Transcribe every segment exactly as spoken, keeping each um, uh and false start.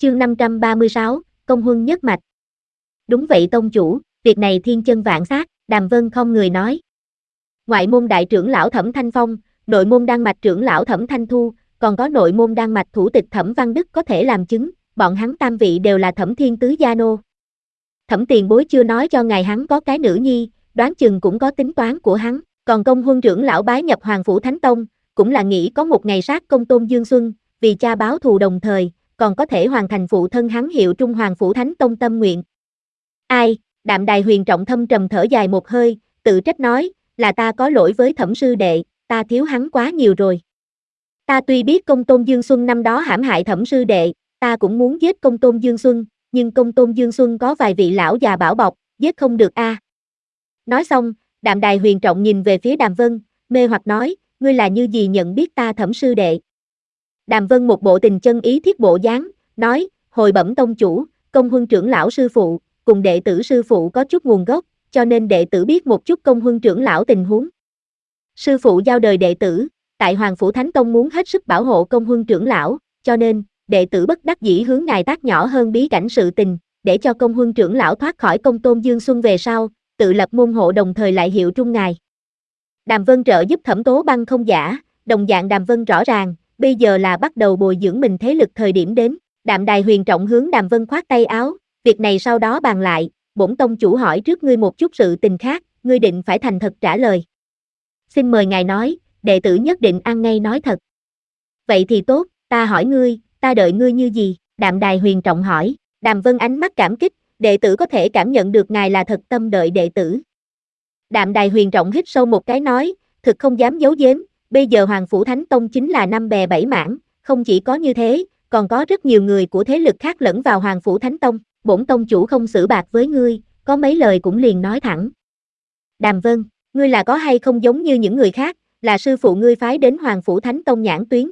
Chương năm trăm ba mươi sáu, Công huân nhất mạch. Đúng vậy tông chủ, việc này thiên chân vạn sát, Đàm Vân không người nói. Ngoại môn đại trưởng lão Thẩm Thanh Phong, nội môn đan mạch trưởng lão Thẩm Thanh Thu, còn có nội môn đan mạch thủ tịch Thẩm Văn Đức có thể làm chứng, bọn hắn tam vị đều là Thẩm Thiên Tứ gia nô. Thẩm tiền bối chưa nói cho ngài hắn có cái nữ nhi, đoán chừng cũng có tính toán của hắn, còn Công huân trưởng lão bái nhập Hoàng Phủ Thánh Tông, cũng là nghĩ có một ngày sát công Tôn Dương Xuân, vì cha báo thù đồng thời, còn có thể hoàn thành phụ thân hắn hiệu Trung Hoàng Phủ Thánh Tông tâm nguyện. Ai, Đạm Đài Huyền trọng thâm trầm thở dài một hơi, tự trách nói, là ta có lỗi với Thẩm sư đệ, ta thiếu hắn quá nhiều rồi. Ta tuy biết công Tôn Dương Xuân năm đó hãm hại Thẩm sư đệ, ta cũng muốn giết công Tôn Dương Xuân, nhưng công Tôn Dương Xuân có vài vị lão già bảo bọc, giết không được a. À. Nói xong, Đạm Đài Huyền trọng nhìn về phía Đàm Vân, mê hoặc nói, ngươi là như gì nhận biết ta Thẩm sư đệ. Đàm Vân một bộ tình chân ý thiết bộ dáng, nói, hồi bẩm tông chủ, Công huân trưởng lão sư phụ, cùng đệ tử sư phụ có chút nguồn gốc, cho nên đệ tử biết một chút Công huân trưởng lão tình huống. Sư phụ giao đời đệ tử, tại Hoàng Phủ Thánh Tông muốn hết sức bảo hộ Công huân trưởng lão, cho nên, đệ tử bất đắc dĩ hướng ngài tác nhỏ hơn bí cảnh sự tình, để cho Công huân trưởng lão thoát khỏi công Tôn Dương Xuân về sau, tự lập môn hộ đồng thời lại hiệu trung ngài. Đàm Vân trợ giúp Thẩm Tố Băng không giả, đồng dạng Đàm Vân rõ ràng, bây giờ là bắt đầu bồi dưỡng mình thế lực thời điểm đến. Đạm Đài Huyền trọng hướng Đàm Vân khoát tay áo, việc này sau đó bàn lại, bổn tông chủ hỏi trước ngươi một chút sự tình khác, ngươi định phải thành thật trả lời. Xin mời ngài nói, đệ tử nhất định ăn ngay nói thật. Vậy thì tốt, ta hỏi ngươi, ta đợi ngươi như gì? Đạm Đài Huyền trọng hỏi. Đàm Vân ánh mắt cảm kích, đệ tử có thể cảm nhận được ngài là thật tâm đợi đệ tử. Đạm Đài Huyền trọng hít sâu một cái nói, thực không dám giấu giếm, bây giờ Hoàng Phủ Thánh Tông chính là năm bè bảy mảng, không chỉ có như thế, còn có rất nhiều người của thế lực khác lẫn vào Hoàng Phủ Thánh Tông, bổn tông chủ không xử bạc với ngươi, có mấy lời cũng liền nói thẳng. Đàm Vân, ngươi là có hay không giống như những người khác, là sư phụ ngươi phái đến Hoàng Phủ Thánh Tông nhãn tuyến.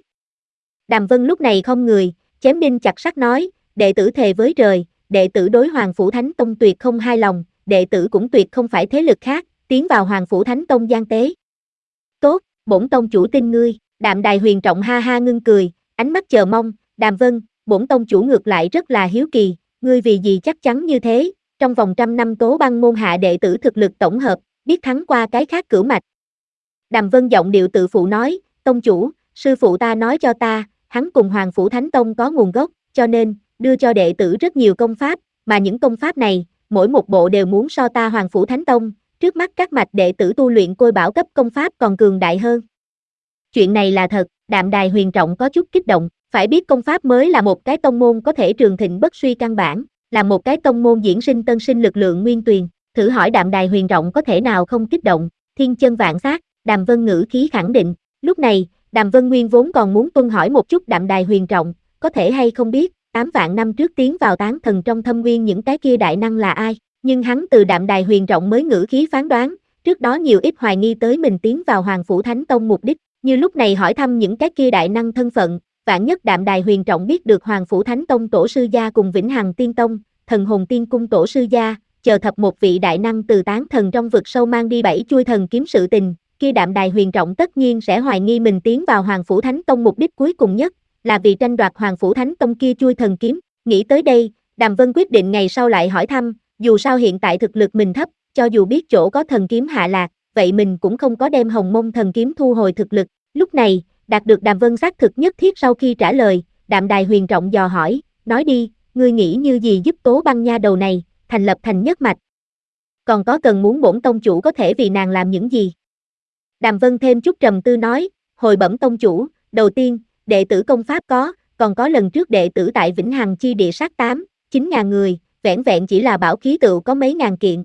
Đàm Vân lúc này không người, chém đinh chặt sắt nói, đệ tử thề với trời, đệ tử đối Hoàng Phủ Thánh Tông tuyệt không hài lòng, đệ tử cũng tuyệt không phải thế lực khác, tiến vào Hoàng Phủ Thánh Tông gian tế. Tốt, bổn tông chủ tin ngươi. Đạm Đài Huyền trọng ha ha ngưng cười, ánh mắt chờ mong, Đàm Vân, bổn tông chủ ngược lại rất là hiếu kỳ, ngươi vì gì chắc chắn như thế, trong vòng trăm năm Tố Băng môn hạ đệ tử thực lực tổng hợp, biết thắng qua cái khác cửu mạch. Đàm Vân giọng điệu tự phụ nói, tông chủ, sư phụ ta nói cho ta, hắn cùng Hoàng Phủ Thánh Tông có nguồn gốc, cho nên, đưa cho đệ tử rất nhiều công pháp, mà những công pháp này, mỗi một bộ đều muốn so ta Hoàng Phủ Thánh Tông, trước mắt các mạch đệ tử tu luyện côi bảo cấp công pháp còn cường đại hơn. Chuyện này là thật, Đạm Đài Huyền trọng có chút kích động, phải biết công pháp mới là một cái tông môn có thể trường thịnh bất suy căn bản, là một cái tông môn diễn sinh tân sinh lực lượng nguyên tuyền, thử hỏi Đạm Đài Huyền trọng có thể nào không kích động, thiên chân vạn sát, Đàm Vân ngữ khí khẳng định, lúc này, Đàm Vân Nguyên vốn còn muốn tuân hỏi một chút Đạm Đài Huyền trọng, có thể hay không biết, tám vạn năm trước tiến vào tán thần trong thâm nguyên những cái kia đại năng là ai, nhưng hắn từ Đạm Đài Huyền trọng mới ngữ khí phán đoán, trước đó nhiều ít hoài nghi tới mình tiến vào Hoàng Phủ Thánh Tông mục đích, như lúc này hỏi thăm những cái kia đại năng thân phận, vạn nhất Đạm Đài Huyền trọng biết được Hoàng Phủ Thánh Tông tổ sư gia cùng Vĩnh Hằng Tiên Tông, Thần Hồn Tiên Cung tổ sư gia, chờ thập một vị đại năng từ tán thần trong vực sâu mang đi bảy chuôi thần kiếm sự tình, kia Đạm Đài Huyền trọng tất nhiên sẽ hoài nghi mình tiến vào Hoàng Phủ Thánh Tông mục đích cuối cùng nhất, là vì tranh đoạt Hoàng Phủ Thánh Tông kia chuôi thần kiếm, nghĩ tới đây, Đàm Vân quyết định ngày sau lại hỏi thăm, dù sao hiện tại thực lực mình thấp, cho dù biết chỗ có thần kiếm hạ lạc, vậy mình cũng không có đem Hồng Mông thần kiếm thu hồi thực lực. Lúc này, đạt được Đàm Vân xác thực nhất thiết sau khi trả lời, Đạm Đài Huyền trọng dò hỏi, nói đi, ngươi nghĩ như gì giúp Tố Băng nha đầu này, thành lập thành nhất mạch. Còn có cần muốn bổn tông chủ có thể vì nàng làm những gì? Đàm Vân thêm chút trầm tư nói, hồi bẩm tông chủ, đầu tiên, đệ tử công pháp có, còn có lần trước đệ tử tại Vĩnh Hằng chi địa sát tám, chín ngàn người, vẻn vẹn chỉ là bảo khí tựu có mấy ngàn kiện.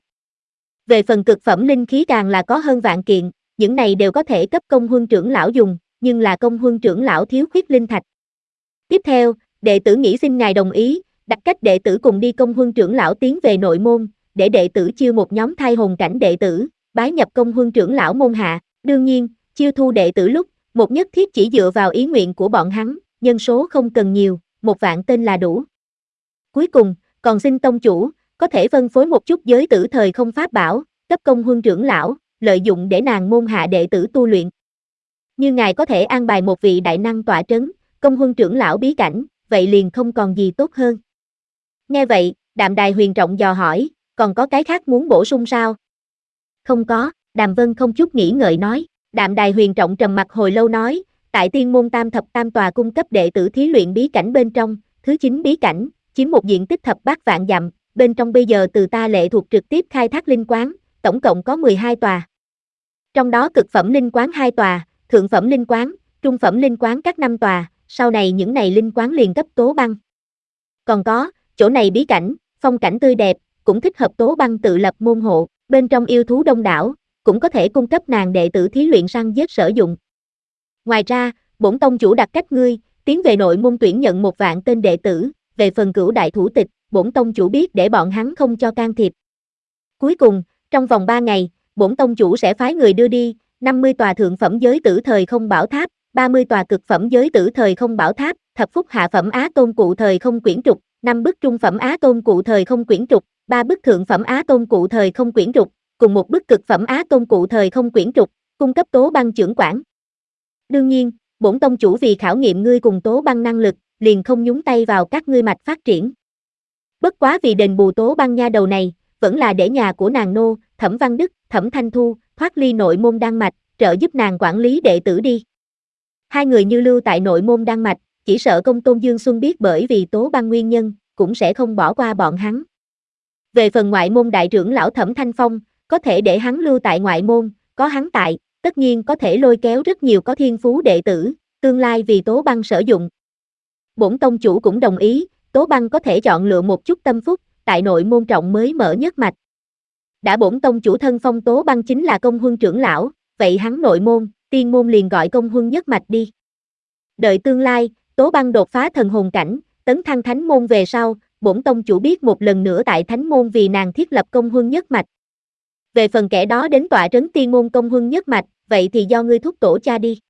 Về phần cực phẩm linh khí càng là có hơn vạn kiện, những này đều có thể cấp công huân trưởng lão dùng, nhưng là công huân trưởng lão thiếu khuyết linh thạch. Tiếp theo, đệ tử nghĩ xin ngài đồng ý, đặt cách đệ tử cùng đi công huân trưởng lão tiến về nội môn, để đệ tử chiêu một nhóm thai hồn cảnh đệ tử, bái nhập công huân trưởng lão môn hạ, đương nhiên, chiêu thu đệ tử lúc, một nhất thiết chỉ dựa vào ý nguyện của bọn hắn, nhân số không cần nhiều, một vạn tên là đủ. Cuối cùng, còn xin tông chủ, có thể phân phối một chút giới tử thời không pháp bảo, cấp công huân trưởng lão, lợi dụng để nàng môn hạ đệ tử tu luyện. Như ngài có thể an bài một vị đại năng tọa trấn, công huân trưởng lão bí cảnh, vậy liền không còn gì tốt hơn. Nghe vậy, Đạm Đài Huyền Trọng dò hỏi, còn có cái khác muốn bổ sung sao? Không có, Đàm Vân không chút nghĩ ngợi nói. Đạm Đài Huyền Trọng trầm mặt hồi lâu nói, tại Tiên môn Tam thập tam tòa cung cấp đệ tử thí luyện bí cảnh bên trong, thứ chín bí cảnh, chiếm một diện tích thập bát vạn dặm, bên trong bây giờ từ ta lệ thuộc trực tiếp khai thác linh quán, tổng cộng có mười hai tòa. Trong đó cực phẩm linh quán hai tòa, thượng phẩm linh quán, trung phẩm linh quán các năm tòa, sau này những này linh quán liền cấp Tố Băng. Còn có, chỗ này bí cảnh, phong cảnh tươi đẹp, cũng thích hợp Tố Băng tự lập môn hộ, bên trong yêu thú đông đảo, cũng có thể cung cấp nàng đệ tử thí luyện săn giết sử dụng. Ngoài ra, bổn tông chủ đặt cách ngươi, tiến về nội môn tuyển nhận một vạn tên đệ tử, về phần cửu đại thủ tịch, bổn tông chủ biết để bọn hắn không cho can thiệp. Cuối cùng, trong vòng ba ngày, bổn tông chủ sẽ phái người đưa đi, năm mươi tòa thượng phẩm giới tử thời không bảo tháp, ba mươi tòa cực phẩm giới tử thời không bảo tháp, thập phúc hạ phẩm á tôn cụ thời không quyển trục, năm bức trung phẩm á tôn cụ thời không quyển trục, ba bức thượng phẩm á tôn cụ thời không quyển trục, cùng một bức cực phẩm á tôn cụ thời không quyển trục, cung cấp Tố Băng trưởng quản. Đương nhiên, bổn tông chủ vì khảo nghiệm ngươi cùng Tố Băng năng lực, liền không nhúng tay vào các ngươi mạch phát triển. Bất quá vì đền bù Tố Băng nha đầu này, vẫn là để nhà của nàng nô, Thẩm Văn Đức, Thẩm Thanh Thu, thoát ly nội môn đan mạch, trợ giúp nàng quản lý đệ tử đi. Hai người như lưu tại nội môn đan mạch, chỉ sợ Công Tôn Dương Xuân biết bởi vì Tố Băng nguyên nhân, cũng sẽ không bỏ qua bọn hắn. Về phần ngoại môn đại trưởng lão Thẩm Thanh Phong, có thể để hắn lưu tại ngoại môn, có hắn tại, tất nhiên có thể lôi kéo rất nhiều có thiên phú đệ tử, tương lai vì Tố Băng sử dụng. Bổn tông chủ cũng đồng ý, Tố Băng có thể chọn lựa một chút tâm phúc, tại nội môn trọng mới mở nhất mạch. Đã bổn tông chủ thân phong Tố Băng chính là công huân trưởng lão, vậy hắn nội môn, tiên môn liền gọi công huân nhất mạch đi. Đợi tương lai, Tố Băng đột phá thần hồn cảnh, tấn thăng thánh môn về sau, bổn tông chủ biết một lần nữa tại thánh môn vì nàng thiết lập công huân nhất mạch. Về phần kẻ đó đến tọa trấn tiên môn công huân nhất mạch, vậy thì do ngươi thúc tổ cha đi.